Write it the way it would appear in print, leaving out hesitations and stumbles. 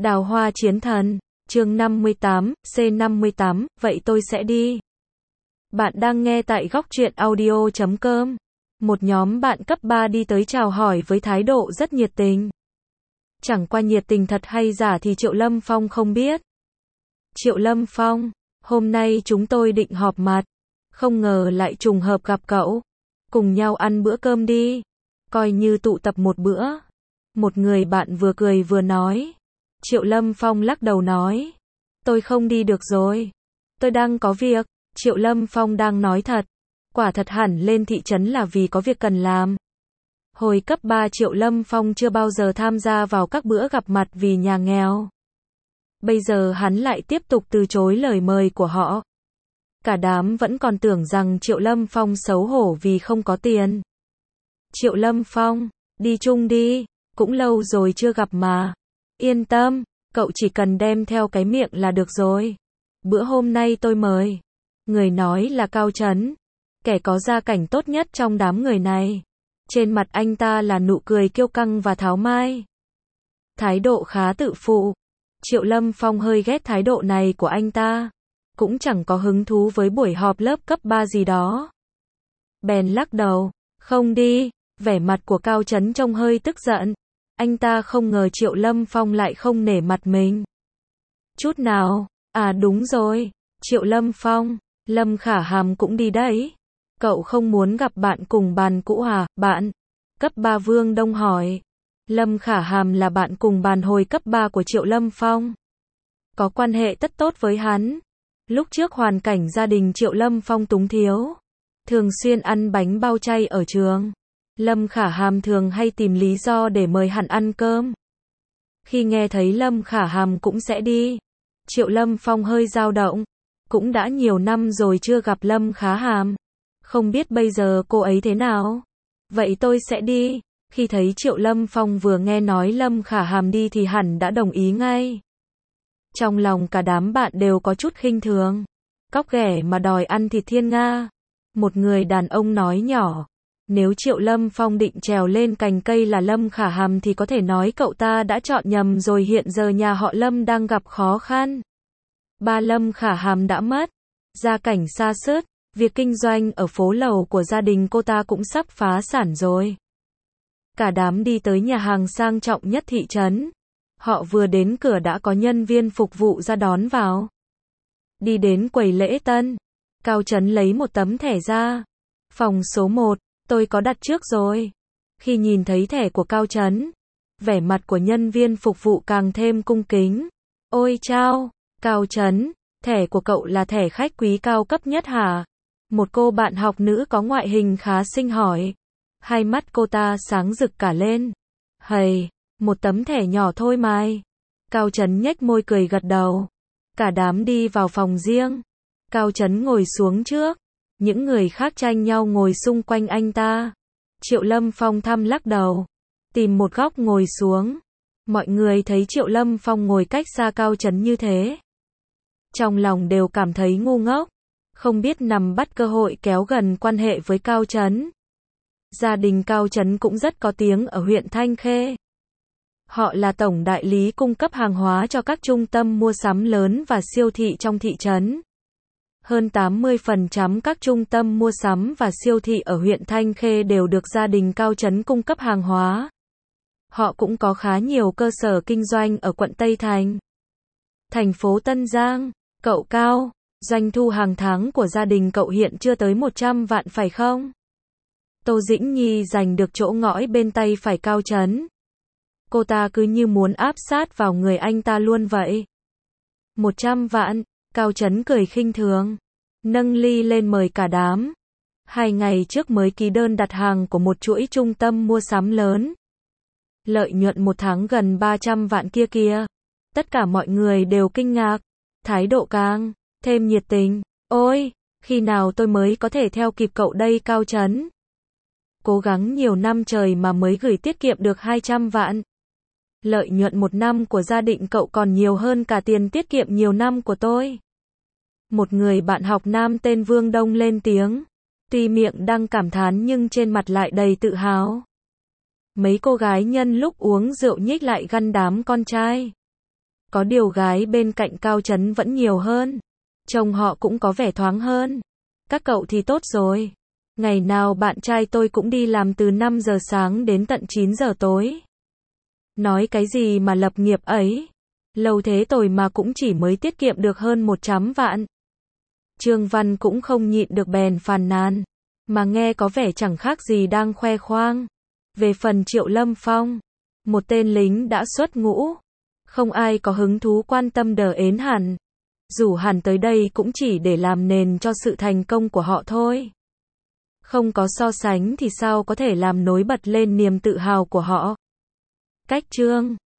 Đào hoa chiến thần, chương 58, C58, vậy tôi sẽ đi. Bạn đang nghe tại góc truyện audio.com. Một nhóm bạn cấp 3 đi tới chào hỏi với thái độ rất nhiệt tình. Chẳng qua nhiệt tình thật hay giả thì Triệu Lâm Phong không biết. Triệu Lâm Phong, hôm nay chúng tôi định họp mặt, không ngờ lại trùng hợp gặp cậu. Cùng nhau ăn bữa cơm đi, coi như tụ tập một bữa. Một người bạn vừa cười vừa nói. Triệu Lâm Phong lắc đầu nói, tôi không đi được rồi, tôi đang có việc. Triệu Lâm Phong đang nói thật, quả thật hẳn lên thị trấn là vì có việc cần làm. Hồi cấp 3 Triệu Lâm Phong chưa bao giờ tham gia vào các bữa gặp mặt vì nhà nghèo. Bây giờ hắn lại tiếp tục từ chối lời mời của họ. Cả đám vẫn còn tưởng rằng Triệu Lâm Phong xấu hổ vì không có tiền. Triệu Lâm Phong, đi chung đi, cũng lâu rồi chưa gặp mà. Yên tâm, cậu chỉ cần đem theo cái miệng là được rồi. Bữa hôm nay tôi mời. Người nói là Cao Chấn, kẻ có gia cảnh tốt nhất trong đám người này. Trên mặt anh ta là nụ cười kiêu căng và tháo mai. Thái độ khá tự phụ. Triệu Lâm Phong hơi ghét thái độ này của anh ta. Cũng chẳng có hứng thú với buổi họp lớp cấp 3 gì đó. Bèn lắc đầu, không đi. Vẻ mặt của Cao Chấn trông hơi tức giận. Anh ta không ngờ Triệu Lâm Phong lại không nể mặt mình. Chút nào, à đúng rồi, Triệu Lâm Phong, Lâm Khả Hàm cũng đi đấy. Cậu không muốn gặp bạn cùng bàn cũ à, bạn? Cấp 3 Vương Đông hỏi. Lâm Khả Hàm là bạn cùng bàn hồi cấp 3 của Triệu Lâm Phong. Có quan hệ rất tốt với hắn. Lúc trước hoàn cảnh gia đình Triệu Lâm Phong túng thiếu. Thường xuyên ăn bánh bao chay ở trường. Lâm Khả Hàm thường hay tìm lý do để mời hắn ăn cơm. Khi nghe thấy Lâm Khả Hàm cũng sẽ đi, Triệu Lâm Phong hơi dao động. Cũng đã nhiều năm rồi chưa gặp Lâm Khả Hàm. Không biết bây giờ cô ấy thế nào? Vậy tôi sẽ đi. Khi thấy Triệu Lâm Phong vừa nghe nói Lâm Khả Hàm đi thì hẳn đã đồng ý ngay. Trong lòng cả đám bạn đều có chút khinh thường. Cóc ghẻ mà đòi ăn thịt thiên nga. Một người đàn ông nói nhỏ. Nếu Triệu Lâm Phong định trèo lên cành cây là Lâm Khả Hàm thì có thể nói cậu ta đã chọn nhầm rồi, hiện giờ nhà họ Lâm đang gặp khó khăn. Ba Lâm Khả Hàm đã mất, gia cảnh sa sút, việc kinh doanh ở phố lầu của gia đình cô ta cũng sắp phá sản rồi. Cả đám đi tới nhà hàng sang trọng nhất thị trấn. Họ vừa đến cửa đã có nhân viên phục vụ ra đón vào. Đi đến quầy lễ tân, Cao Chấn lấy một tấm thẻ ra. Phòng số 1. Tôi có đặt trước rồi. Khi nhìn thấy thẻ của Cao Chấn, vẻ mặt của nhân viên phục vụ càng thêm cung kính. Ôi chao, Cao Chấn, thẻ của cậu là thẻ khách quý cao cấp nhất hả? Một cô bạn học nữ có ngoại hình khá xinh hỏi. Hai mắt cô ta sáng rực cả lên. Hầy, một tấm thẻ nhỏ thôi mai. Cao Chấn nhếch môi cười gật đầu. Cả đám đi vào phòng riêng. Cao Chấn ngồi xuống trước. Những người khác tranh nhau ngồi xung quanh anh ta. Triệu Lâm Phong thầm lắc đầu, tìm một góc ngồi xuống. Mọi người thấy Triệu Lâm Phong ngồi cách xa Cao Chấn như thế, trong lòng đều cảm thấy ngu ngốc, không biết nắm bắt cơ hội kéo gần quan hệ với Cao Chấn. Gia đình Cao Chấn cũng rất có tiếng ở huyện Thanh Khê. Họ là tổng đại lý cung cấp hàng hóa cho các trung tâm mua sắm lớn và siêu thị trong thị trấn. Hơn 80% các trung tâm mua sắm và siêu thị ở huyện Thanh Khê đều được gia đình Cao Chấn cung cấp hàng hóa. Họ cũng có khá nhiều cơ sở kinh doanh ở quận Tây Thành, thành phố Tân Giang. Cậu Cao, doanh thu hàng tháng của gia đình cậu hiện chưa tới 100 vạn phải không? Tô Dĩnh Nhi giành được chỗ ngõi bên tay phải Cao Chấn. Cô ta cứ như muốn áp sát vào người anh ta luôn vậy. 100 vạn. Cao Chấn cười khinh thường, nâng ly lên mời cả đám. 2 ngày trước mới ký đơn đặt hàng của một chuỗi trung tâm mua sắm lớn. Lợi nhuận một tháng gần 300 vạn kia kìa. Tất cả mọi người đều kinh ngạc, thái độ càng thêm nhiệt tình. Ôi, khi nào tôi mới có thể theo kịp cậu đây Cao Chấn? Cố gắng nhiều năm trời mà mới gửi tiết kiệm được 200 vạn. Lợi nhuận một năm của gia đình cậu còn nhiều hơn cả tiền tiết kiệm nhiều năm của tôi. Một người bạn học nam tên Vương Đông lên tiếng. Tuy miệng đang cảm thán nhưng trên mặt lại đầy tự hào. Mấy cô gái nhân lúc uống rượu nhích lại găn đám con trai. Có điều gái bên cạnh Cao Trấn vẫn nhiều hơn. Trông họ cũng có vẻ thoáng hơn. Các cậu thì tốt rồi. Ngày nào bạn trai tôi cũng đi làm từ 5 giờ sáng đến tận 9 giờ tối. Nói cái gì mà lập nghiệp ấy. Lâu thế rồi mà cũng chỉ mới tiết kiệm được hơn 100 vạn. Trương Văn cũng không nhịn được bèn phàn nàn. Mà nghe có vẻ chẳng khác gì đang khoe khoang. Về phần Triệu Lâm Phong, một tên lính đã xuất ngũ. Không ai có hứng thú quan tâm đờ ến hẳn. Rủ hẳn tới đây cũng chỉ để làm nền cho sự thành công của họ thôi. Không có so sánh thì sao có thể làm nối bật lên niềm tự hào của họ. Cách Trương